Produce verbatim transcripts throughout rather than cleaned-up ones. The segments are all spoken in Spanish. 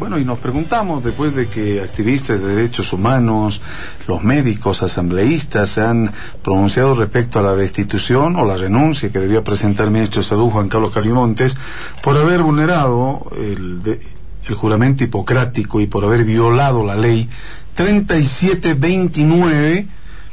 Bueno, y nos preguntamos, después de que activistas de derechos humanos, los médicos, asambleístas se han pronunciado respecto a la destitución o la renuncia que debía presentar el ministro de Salud, Juan Carlos Carrimontes, por haber vulnerado el, de, el juramento hipocrático y por haber violado la ley treinta y siete veintinueve,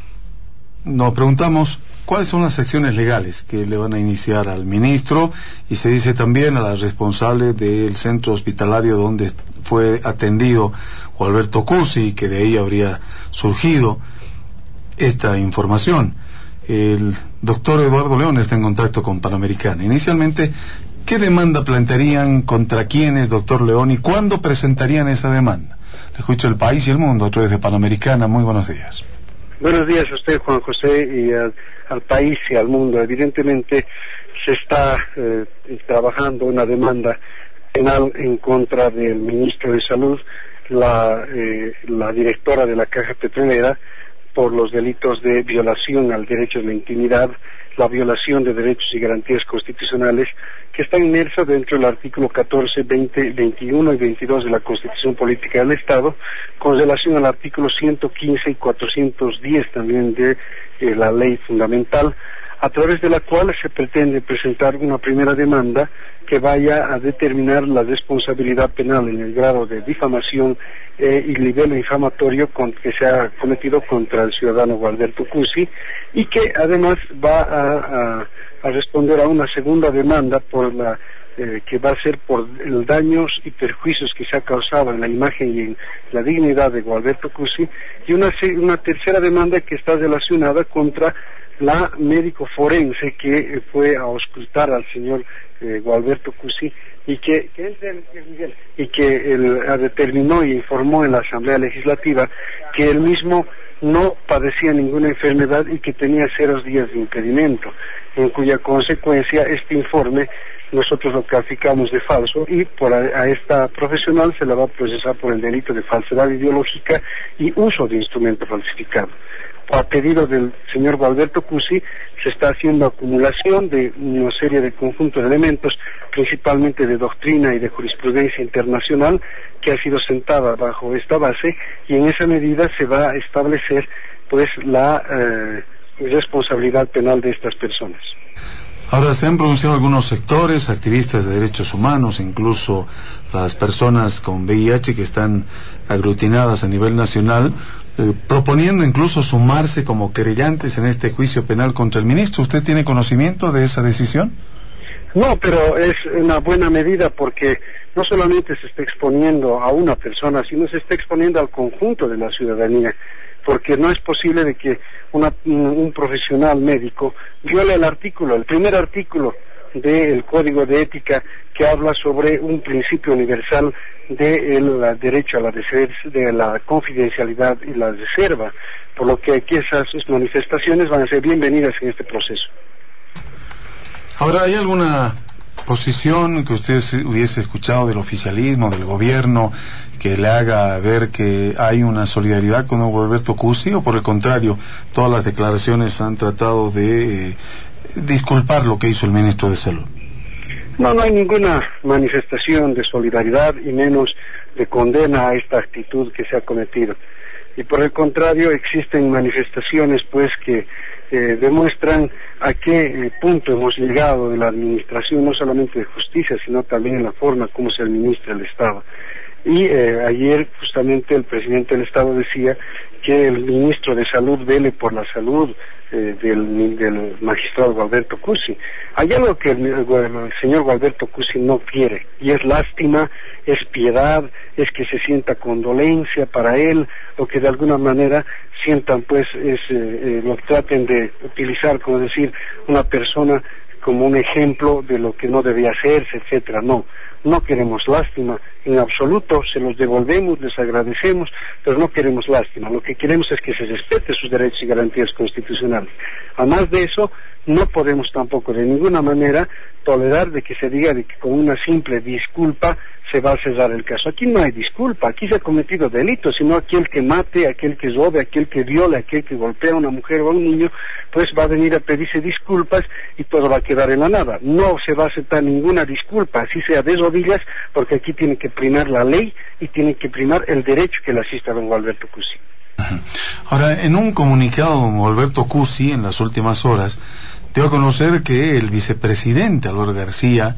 nos preguntamos cuáles son las acciones legales que le van a iniciar al ministro, y se dice también a la responsable del centro hospitalario donde fue atendido Gualberto Cusi, que de ahí habría surgido esta información. El doctor Eduardo León está en contacto con Panamericana. Inicialmente, ¿qué demanda plantearían, contra quiénes, doctor León, y cuándo presentarían esa demanda? Le escucho El País y El Mundo a través de Panamericana. Muy buenos días. Buenos días a usted, Juan José, y al, al país y al mundo. Evidentemente se está eh, trabajando una demanda penal en contra del ministro de Salud, la, eh, la directora de la Caja Petrolera, por los delitos de violación al derecho de la intimidad, la violación de derechos y garantías constitucionales, que está inmersa dentro del artículo catorce, veinte, veintiuno y veintidós de la Constitución Política del Estado, con relación al artículo ciento quince y cuatrocientos diez también de eh, la Ley Fundamental, a través de la cual se pretende presentar una primera demanda que vaya a determinar la responsabilidad penal en el grado de difamación eh, y nivel infamatorio con, que se ha cometido contra el ciudadano Gualberto Cusi, y que además va a, a, a responder a una segunda demanda por la eh, que va a ser por los daños y perjuicios que se ha causado en la imagen y en la dignidad de Gualberto Cusi, y una, una tercera demanda que está relacionada contra la médico forense que eh, fue a auscultar al señor eh, Gualberto Cusi y que, que y que él determinó y informó en la Asamblea Legislativa que él mismo no padecía ninguna enfermedad y que tenía ceros días de impedimento, en cuya consecuencia este informe nosotros lo calificamos de falso, y por a, a esta profesional se la va a procesar por el delito de falsedad ideológica y uso de instrumento falsificado. A pedido del señor Gualberto Cusi se está haciendo acumulación de una serie de conjuntos de elementos, principalmente de doctrina y de jurisprudencia internacional, que ha sido sentada bajo esta base, y en esa medida se va a establecer pues la eh, responsabilidad penal de estas personas. Ahora, se han pronunciado algunos sectores, activistas de derechos humanos, incluso las personas con V I H que están aglutinadas a nivel nacional, eh, proponiendo incluso sumarse como querellantes en este juicio penal contra el ministro. ¿Usted tiene conocimiento de esa decisión? No, pero es una buena medida porque no solamente se está exponiendo a una persona, sino se está exponiendo al conjunto de la ciudadanía, porque no es posible de que una, un profesional médico viole el artículo, el primer artículo del Código de Ética, que habla sobre un principio universal del de derecho a la de la confidencialidad y la reserva, por lo que aquí esas manifestaciones van a ser bienvenidas en este proceso. Ahora, ¿hay alguna posición que usted hubiese escuchado del oficialismo, del gobierno, que le haga ver que hay una solidaridad con don Gualberto Cusi, o por el contrario, todas las declaraciones han tratado de eh, disculpar lo que hizo el ministro de Salud? No, no hay ninguna manifestación de solidaridad y menos de condena a esta actitud que se ha cometido. Y por el contrario, existen manifestaciones pues que eh, demuestran a qué eh, punto hemos llegado en la administración, no solamente de justicia, sino también en la forma como se administra el Estado. Y eh, ayer justamente el presidente del Estado decía que el ministro de Salud vele por la salud eh, del, del magistrado Gualberto Cusi. Hay algo que el, el, el señor Gualberto Cusi no quiere, y es lástima, es piedad, es que se sienta condolencia para él, o que de alguna manera sientan pues, es, eh, eh, lo traten de utilizar, como decir, una persona como un ejemplo de lo que no debía hacerse, etcétera. No, no queremos lástima, en absoluto, se los devolvemos, les agradecemos, pero no queremos lástima. Lo que queremos es que se respete sus derechos y garantías constitucionales. Además de eso, no podemos tampoco de ninguna manera tolerar de que se diga de que con una simple disculpa se va a cerrar el caso. Aquí no hay disculpa, aquí se ha cometido delito, sino aquel que mate, aquel que robe, aquel que viole, aquel que golpea a una mujer o a un niño, pues va a venir a pedirse disculpas y todo va a quedar quedar en la nada. No se va a aceptar ninguna disculpa, así sea de rodillas, porque aquí tiene que primar la ley y tiene que primar el derecho que le asista a don Gualberto Cusi. Ahora, en un comunicado, don Gualberto Cusi, en las últimas horas, dio a conocer que el vicepresidente Álvaro García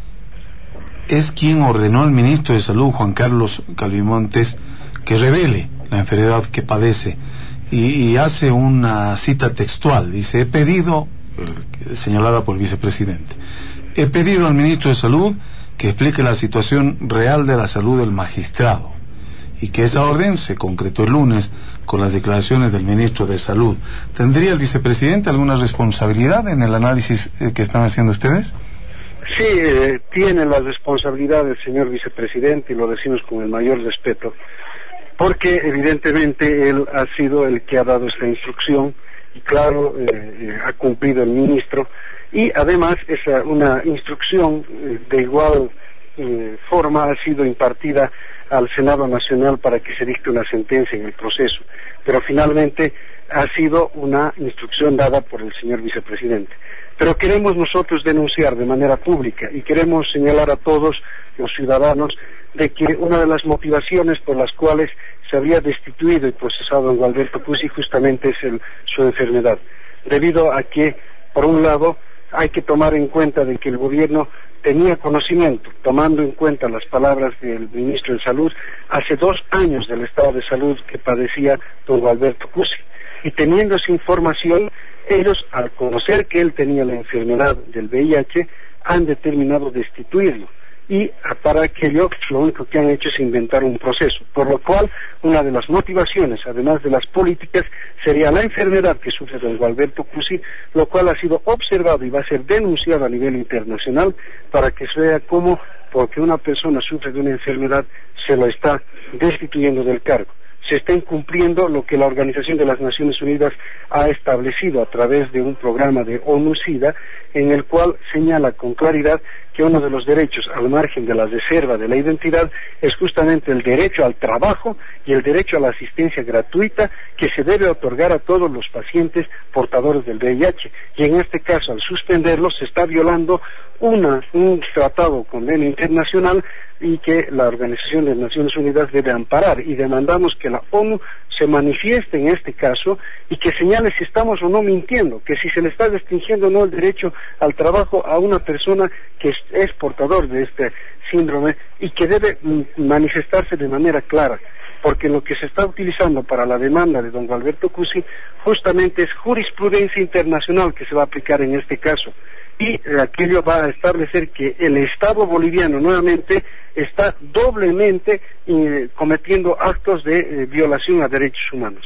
es quien ordenó al ministro de Salud, Juan Carlos Calvimontes, que revele la enfermedad que padece, y, y hace una cita textual. Dice: he pedido, eh, señalada por el vicepresidente, he pedido al ministro de Salud que explique la situación real de la salud del magistrado, y que esa orden se concretó el lunes con las declaraciones del ministro de Salud. ¿Tendría el vicepresidente alguna responsabilidad en el análisis eh, que están haciendo ustedes? Sí, eh, tiene la responsabilidad el señor vicepresidente, y lo decimos con el mayor respeto, porque evidentemente él ha sido el que ha dado esta instrucción, y claro, eh, eh, ha cumplido el ministro, y además es una instrucción eh, de igual eh, forma ha sido impartida al Senado Nacional para que se dicte una sentencia en el proceso, pero finalmente ha sido una instrucción dada por el señor vicepresidente. Pero queremos nosotros denunciar de manera pública y queremos señalar a todos los ciudadanos de que una de las motivaciones por las cuales se habría destituido y procesado a don Gualberto Cusi justamente es el, su enfermedad, debido a que, por un lado, hay que tomar en cuenta de que el gobierno tenía conocimiento, tomando en cuenta las palabras del ministro de Salud, hace dos años del estado de salud que padecía don Gualberto Cusi, y teniendo esa información, ellos, al conocer que él tenía la enfermedad del V I H, han determinado destituirlo, y para aquello lo único que han hecho es inventar un proceso, por lo cual una de las motivaciones, además de las políticas, sería la enfermedad que sufre don Gualberto Cusi, lo cual ha sido observado y va a ser denunciado a nivel internacional para que se vea cómo, porque una persona sufre de una enfermedad, se lo está destituyendo del cargo. Se está incumpliendo lo que la Organización de las Naciones Unidas ha establecido a través de un programa de ONU-SIDA, en el cual señala con claridad que uno de los derechos, al margen de la reserva de la identidad, es justamente el derecho al trabajo y el derecho a la asistencia gratuita que se debe otorgar a todos los pacientes portadores del V I H. Y en este caso, al suspenderlo, se está violando una, un tratado o convenio internacional y que la Organización de las Naciones Unidas debe amparar, y demandamos que la ONU se manifieste en este caso y que señale si estamos o no mintiendo, que si se le está restringiendo o no el derecho al trabajo a una persona que es, es portador de este síndrome, y que debe manifestarse de manera clara, porque lo que se está utilizando para la demanda de don Gualberto Cusi justamente es jurisprudencia internacional que se va a aplicar en este caso, y aquello va a establecer que el Estado boliviano nuevamente está doblemente eh, cometiendo actos de eh, violación a derechos humanos.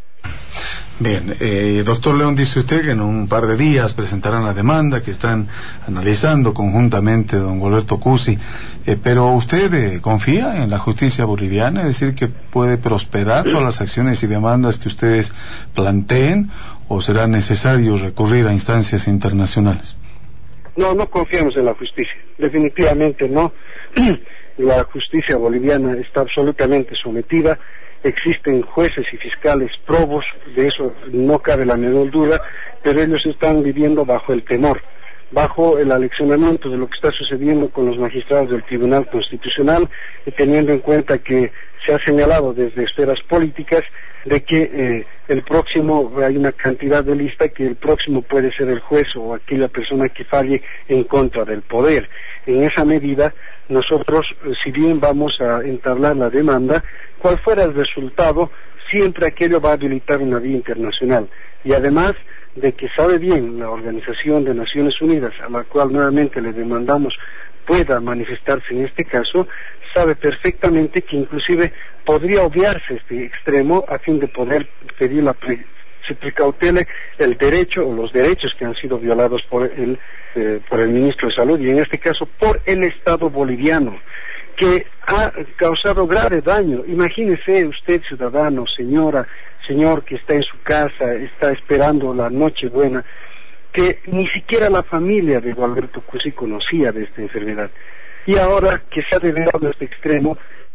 Bien, eh, doctor León, dice usted que en un par de días presentarán la demanda que están analizando conjuntamente don Gualberto Cusi, eh, pero ¿usted eh, confía en la justicia boliviana? Es decir, que puede prosperar todas las acciones y demandas que ustedes planteen, ¿o será necesario recurrir a instancias internacionales? No, no confiamos en la justicia, definitivamente no. La justicia boliviana está absolutamente sometida, existen jueces y fiscales probos, de eso no cabe la menor duda, pero ellos están viviendo bajo el temor, bajo el aleccionamiento de lo que está sucediendo con los magistrados del Tribunal Constitucional, y teniendo en cuenta que se ha señalado desde esferas políticas de que eh, el próximo, hay una cantidad de lista que el próximo puede ser el juez o aquella persona que falle en contra del poder. En esa medida, nosotros, si bien vamos a entablar la demanda, cual fuera el resultado, siempre aquello va a habilitar una vía internacional. Y además de que sabe bien la Organización de Naciones Unidas, a la cual nuevamente le demandamos pueda manifestarse en este caso, sabe perfectamente que inclusive podría obviarse este extremo a fin de poder pedir la pre se precautele el derecho o los derechos que han sido violados por el, eh, por el ministro de Salud, y en este caso por el Estado boliviano, que ha causado grave daño. Imagínese usted, ciudadano, señora, señor, que está en su casa, está esperando la Nochebuena, que ni siquiera la familia de Gualberto Cusi conocía de esta enfermedad, y ahora que se ha develado este extremo,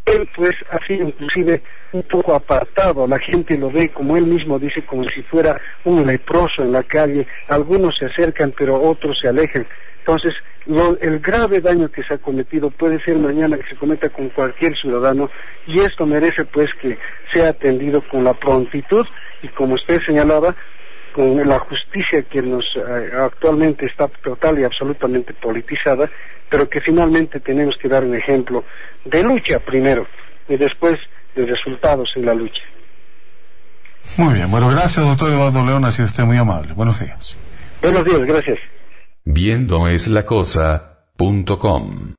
él pues ha sido inclusive un poco apartado, la gente lo ve, como él mismo dice, como si fuera un leproso en la calle, algunos se acercan pero otros se alejan. Entonces, lo, el grave daño que se ha cometido puede ser mañana que se cometa con cualquier ciudadano, y esto merece pues que sea atendido con la prontitud y, como usted señalaba, con la justicia que nos eh, actualmente está total y absolutamente politizada, pero que finalmente tenemos que dar un ejemplo de lucha primero y después de resultados en la lucha. Muy bien, bueno, gracias doctor Eduardo León, ha sido usted muy amable. Buenos días. Buenos días, gracias. Viendo es la cosa punto com